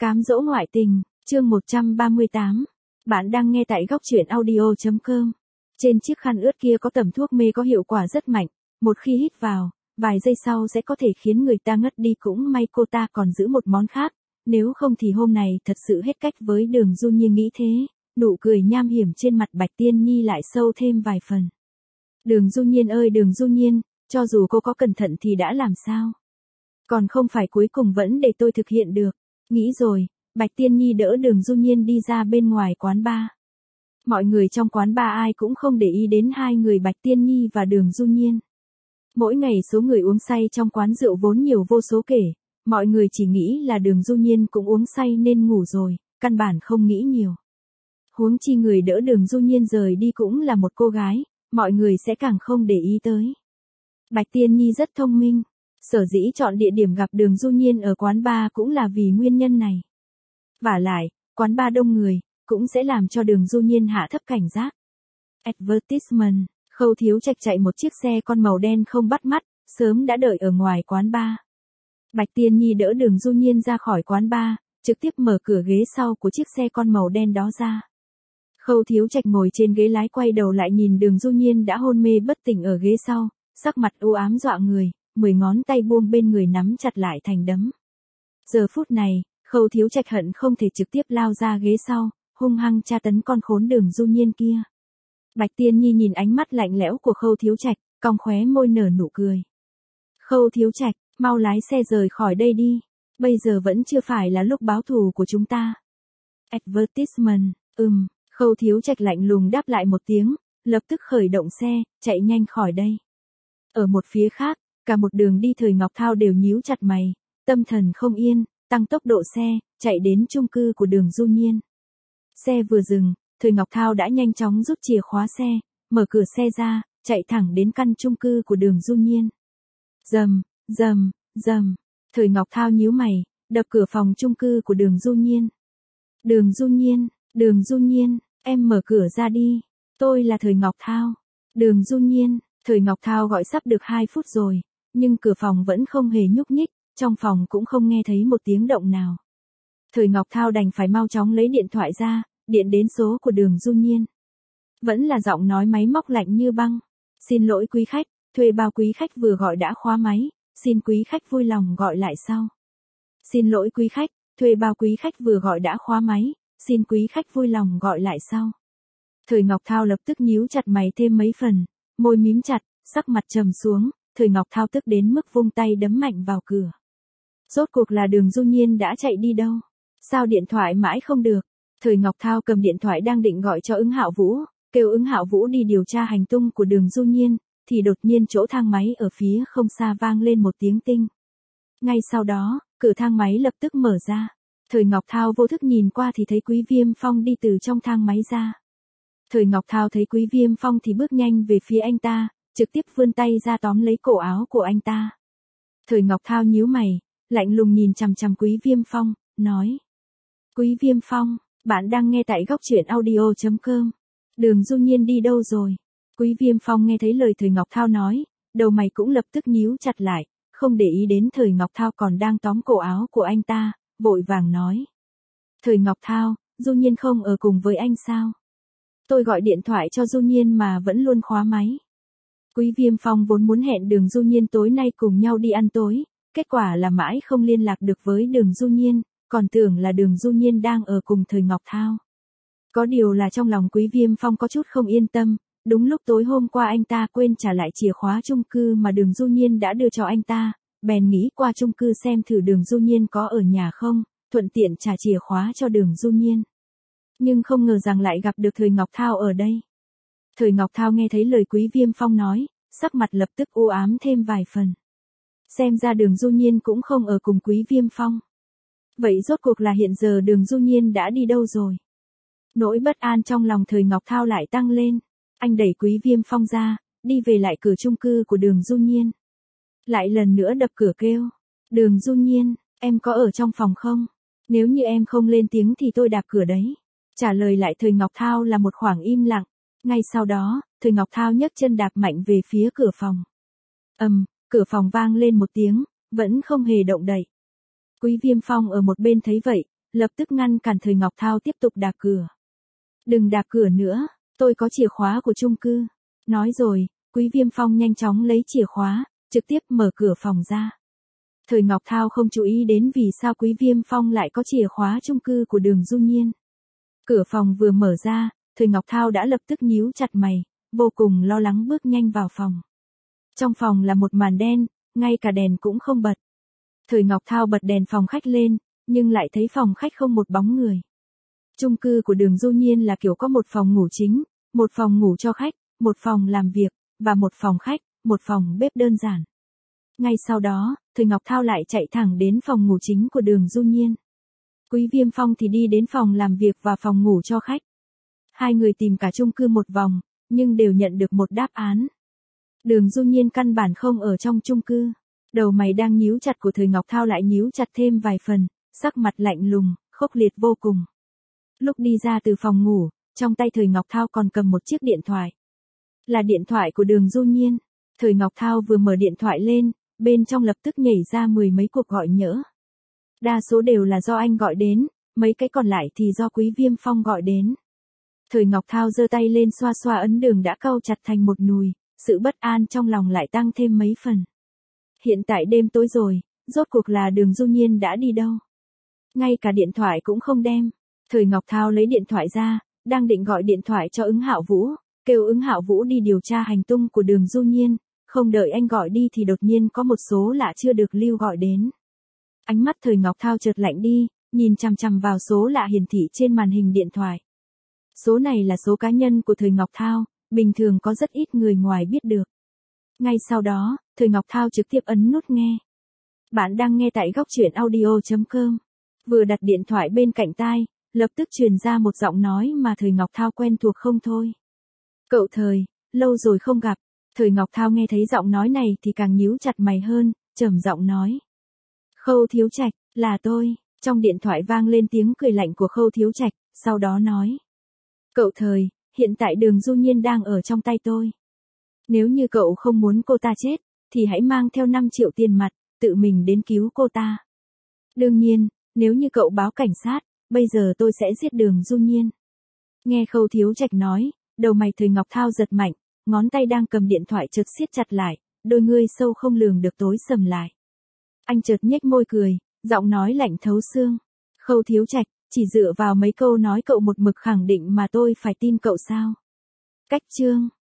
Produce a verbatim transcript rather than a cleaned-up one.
Cám dỗ ngoại tình, chương một trăm ba mươi tám. Bạn đang nghe tại góc truyện audio chấm com. Trên chiếc khăn ướt kia có tẩm thuốc mê có hiệu quả rất mạnh, một khi hít vào, vài giây sau sẽ có thể khiến người ta ngất đi, cũng may cô ta còn giữ một món khác, nếu không thì hôm này thật sự hết cách với Đường Du Nhiên nghĩ thế, nụ cười nham hiểm trên mặt Bạch Tiên Nhi lại sâu thêm vài phần. Đường Du Nhiên ơi Đường Du Nhiên, cho dù cô có cẩn thận thì đã làm sao? Còn không phải cuối cùng vẫn để tôi thực hiện được. Nghĩ rồi, Bạch Tiên Nhi đỡ Đường Du Nhiên đi ra bên ngoài quán bar. Mọi người trong quán bar ai cũng không để ý đến hai người Bạch Tiên Nhi và Đường Du Nhiên. Mỗi ngày số người uống say trong quán rượu vốn nhiều vô số kể, mọi người chỉ nghĩ là Đường Du Nhiên cũng uống say nên ngủ rồi, căn bản không nghĩ nhiều. Huống chi người đỡ Đường Du Nhiên rời đi cũng là một cô gái, mọi người sẽ càng không để ý tới. Bạch Tiên Nhi rất thông minh. Sở dĩ chọn địa điểm gặp Đường Du Nhiên ở quán bar cũng là vì nguyên nhân này. Vả lại, quán bar đông người, cũng sẽ làm cho Đường Du Nhiên hạ thấp cảnh giác. Advertisement, Khâu Thiếu Trạch chạy một chiếc xe con màu đen không bắt mắt, sớm đã đợi ở ngoài quán bar. Bạch Tiên Nhi đỡ Đường Du Nhiên ra khỏi quán bar, trực tiếp mở cửa ghế sau của chiếc xe con màu đen đó ra. Khâu Thiếu Trạch ngồi trên ghế lái quay đầu lại nhìn Đường Du Nhiên đã hôn mê bất tỉnh ở ghế sau, sắc mặt u ám dọa người. Mười ngón tay buông bên người nắm chặt lại thành đấm. Giờ phút này, Khâu Thiếu Trạch hận không thể trực tiếp lao ra ghế sau, hung hăng tra tấn con khốn Đường Du Nhiên kia. Bạch Tiên Nhi nhìn ánh mắt lạnh lẽo của Khâu Thiếu Trạch, cong khóe môi nở nụ cười. Khâu Thiếu Trạch, mau lái xe rời khỏi đây đi, bây giờ vẫn chưa phải là lúc báo thù của chúng ta. Advertisement, ừm, Khâu Thiếu Trạch lạnh lùng đáp lại một tiếng, lập tức khởi động xe, chạy nhanh khỏi đây. Ở một phía khác, cả một đường đi Thời Ngọc Thao đều nhíu chặt mày, tâm thần không yên, tăng tốc độ xe, chạy đến chung cư của Đường Du Nhiên. Xe vừa dừng, Thời Ngọc Thao đã nhanh chóng rút chìa khóa xe, mở cửa xe ra, chạy thẳng đến căn chung cư của Đường Du Nhiên. Rầm, rầm, rầm, Thời Ngọc Thao nhíu mày, đập cửa phòng chung cư của Đường Du Nhiên. Đường Du Nhiên, Đường Du Nhiên, em mở cửa ra đi, tôi là Thời Ngọc Thao. Đường Du Nhiên, Thời Ngọc Thao gọi sắp được hai phút rồi, nhưng cửa phòng vẫn không hề nhúc nhích, trong phòng cũng không nghe thấy một tiếng động nào. Thời Ngọc Thao đành phải mau chóng lấy điện thoại ra, điện đến số của Đường Du Nhiên. Vẫn là giọng nói máy móc lạnh như băng. Xin lỗi quý khách, thuê bao quý khách vừa gọi đã khóa máy, xin quý khách vui lòng gọi lại sau. Xin lỗi quý khách, thuê bao quý khách vừa gọi đã khóa máy, xin quý khách vui lòng gọi lại sau. Thời Ngọc Thao lập tức nhíu chặt mày thêm mấy phần, môi mím chặt, sắc mặt trầm xuống. Thời Ngọc Thao tức đến mức vung tay đấm mạnh vào cửa. Rốt cuộc là Đường Du Nhiên đã chạy đi đâu? Sao điện thoại mãi không được? Thời Ngọc Thao cầm điện thoại đang định gọi cho Ứng Hạo Vũ, kêu Ứng Hạo Vũ đi điều tra hành tung của Đường Du Nhiên, thì đột nhiên chỗ thang máy ở phía không xa vang lên một tiếng tinh. Ngay sau đó, cửa thang máy lập tức mở ra. Thời Ngọc Thao vô thức nhìn qua thì thấy Quý Viêm Phong đi từ trong thang máy ra. Thời Ngọc Thao thấy Quý Viêm Phong thì bước nhanh về phía anh ta, trực tiếp vươn tay ra tóm lấy cổ áo của anh ta. Thời Ngọc Thao nhíu mày, lạnh lùng nhìn chằm chằm Quý Viêm Phong, nói. Quý Viêm Phong, bạn đang nghe tại góc truyện audio chấm com. Đường Du Nhiên đi đâu rồi? Quý Viêm Phong nghe thấy lời Thời Ngọc Thao nói, đầu mày cũng lập tức nhíu chặt lại, không để ý đến Thời Ngọc Thao còn đang tóm cổ áo của anh ta, vội vàng nói. Thời Ngọc Thao, Du Nhiên không ở cùng với anh sao? Tôi gọi điện thoại cho Du Nhiên mà vẫn luôn khóa máy. Quý Viêm Phong vốn muốn hẹn Đường Du Nhiên tối nay cùng nhau đi ăn tối, kết quả là mãi không liên lạc được với Đường Du Nhiên, còn tưởng là Đường Du Nhiên đang ở cùng Thời Ngọc Thao. Có điều là trong lòng Quý Viêm Phong có chút không yên tâm, đúng lúc tối hôm qua anh ta quên trả lại chìa khóa chung cư mà Đường Du Nhiên đã đưa cho anh ta, bèn nghĩ qua chung cư xem thử Đường Du Nhiên có ở nhà không, thuận tiện trả chìa khóa cho Đường Du Nhiên. Nhưng không ngờ rằng lại gặp được Thời Ngọc Thao ở đây. Thời Ngọc Thao nghe thấy lời Quý Viêm Phong nói, sắc mặt lập tức u ám thêm vài phần. Xem ra Đường Du Nhiên cũng không ở cùng Quý Viêm Phong. Vậy rốt cuộc là hiện giờ Đường Du Nhiên đã đi đâu rồi? Nỗi bất an trong lòng Thời Ngọc Thao lại tăng lên. Anh đẩy Quý Viêm Phong ra, đi về lại cửa chung cư của Đường Du Nhiên. Lại lần nữa đập cửa kêu. Đường Du Nhiên, em có ở trong phòng không? Nếu như em không lên tiếng thì tôi đạp cửa đấy. Trả lời lại Thời Ngọc Thao là một khoảng im lặng. Ngay sau đó, Thời Ngọc Thao nhấc chân đạp mạnh về phía cửa phòng. Ầm, cửa phòng vang lên một tiếng, vẫn không hề động đậy. Quý Viêm Phong ở một bên thấy vậy, lập tức ngăn cản Thời Ngọc Thao tiếp tục đạp cửa. Đừng đạp cửa nữa, tôi có chìa khóa của chung cư. Nói rồi, Quý Viêm Phong nhanh chóng lấy chìa khóa, trực tiếp mở cửa phòng ra. Thời Ngọc Thao không chú ý đến vì sao Quý Viêm Phong lại có chìa khóa chung cư của Đường Du Nhiên. Cửa phòng vừa mở ra, Thời Ngọc Thao đã lập tức nhíu chặt mày, vô cùng lo lắng bước nhanh vào phòng. Trong phòng là một màn đen, ngay cả đèn cũng không bật. Thời Ngọc Thao bật đèn phòng khách lên, nhưng lại thấy phòng khách không một bóng người. Chung cư của Đường Du Nhiên là kiểu có một phòng ngủ chính, một phòng ngủ cho khách, một phòng làm việc, và một phòng khách, một phòng bếp đơn giản. Ngay sau đó, Thời Ngọc Thao lại chạy thẳng đến phòng ngủ chính của Đường Du Nhiên. Quý Viêm Phong thì đi đến phòng làm việc và phòng ngủ cho khách. Hai người tìm cả chung cư một vòng, nhưng đều nhận được một đáp án. Đường Du Nhiên căn bản không ở trong chung cư. Đầu mày đang nhíu chặt của Thời Ngọc Thao lại nhíu chặt thêm vài phần, sắc mặt lạnh lùng, khốc liệt vô cùng. Lúc đi ra từ phòng ngủ, trong tay Thời Ngọc Thao còn cầm một chiếc điện thoại. Là điện thoại của Đường Du Nhiên. Thời Ngọc Thao vừa mở điện thoại lên, bên trong lập tức nhảy ra mười mấy cuộc gọi nhỡ. Đa số đều là do anh gọi đến, mấy cái còn lại thì do Quý Viêm Phong gọi đến. Thời Ngọc Thao giơ tay lên xoa xoa ấn đường đã cau chặt thành một nùi, sự bất an trong lòng lại tăng thêm mấy phần. Hiện tại đêm tối rồi, rốt cuộc là Đường Du Nhiên đã đi đâu? Ngay cả điện thoại cũng không đem. Thời Ngọc Thao lấy điện thoại ra, đang định gọi điện thoại cho Ứng Hạo Vũ, kêu Ứng Hạo Vũ đi điều tra hành tung của Đường Du Nhiên, không đợi anh gọi đi thì đột nhiên có một số lạ chưa được lưu gọi đến. Ánh mắt Thời Ngọc Thao chợt lạnh đi, nhìn chằm chằm vào số lạ hiển thị trên màn hình điện thoại. Số này là số cá nhân của Thời Ngọc Thao, bình thường có rất ít người ngoài biết được. Ngay sau đó, Thời Ngọc Thao trực tiếp ấn nút nghe. Bạn đang nghe tại góc truyện audio chấm com. Vừa đặt điện thoại bên cạnh tai, lập tức truyền ra một giọng nói mà Thời Ngọc Thao quen thuộc không thôi. Cậu Thời, lâu rồi không gặp. Thời Ngọc Thao nghe thấy giọng nói này thì càng nhíu chặt mày hơn, trầm giọng nói. Khâu Thiếu Trạch, là tôi. Trong điện thoại vang lên tiếng cười lạnh của Khâu Thiếu Trạch, sau đó nói. Cậu Thời, hiện tại Đường Du Nhiên đang ở trong tay tôi. Nếu như cậu không muốn cô ta chết, thì hãy mang theo năm triệu tiền mặt, tự mình đến cứu cô ta. Đương nhiên, nếu như cậu báo cảnh sát, bây giờ tôi sẽ giết Đường Du Nhiên. Nghe Khâu Thiếu Trạch nói, đầu mày Thời Ngọc Thao giật mạnh, ngón tay đang cầm điện thoại chợt siết chặt lại, đôi ngươi sâu không lường được tối sầm lại. Anh chợt nhếch môi cười, giọng nói lạnh thấu xương. Khâu Thiếu Trạch, chỉ dựa vào mấy câu nói cậu một mực khẳng định mà tôi phải tin cậu sao? Cách chương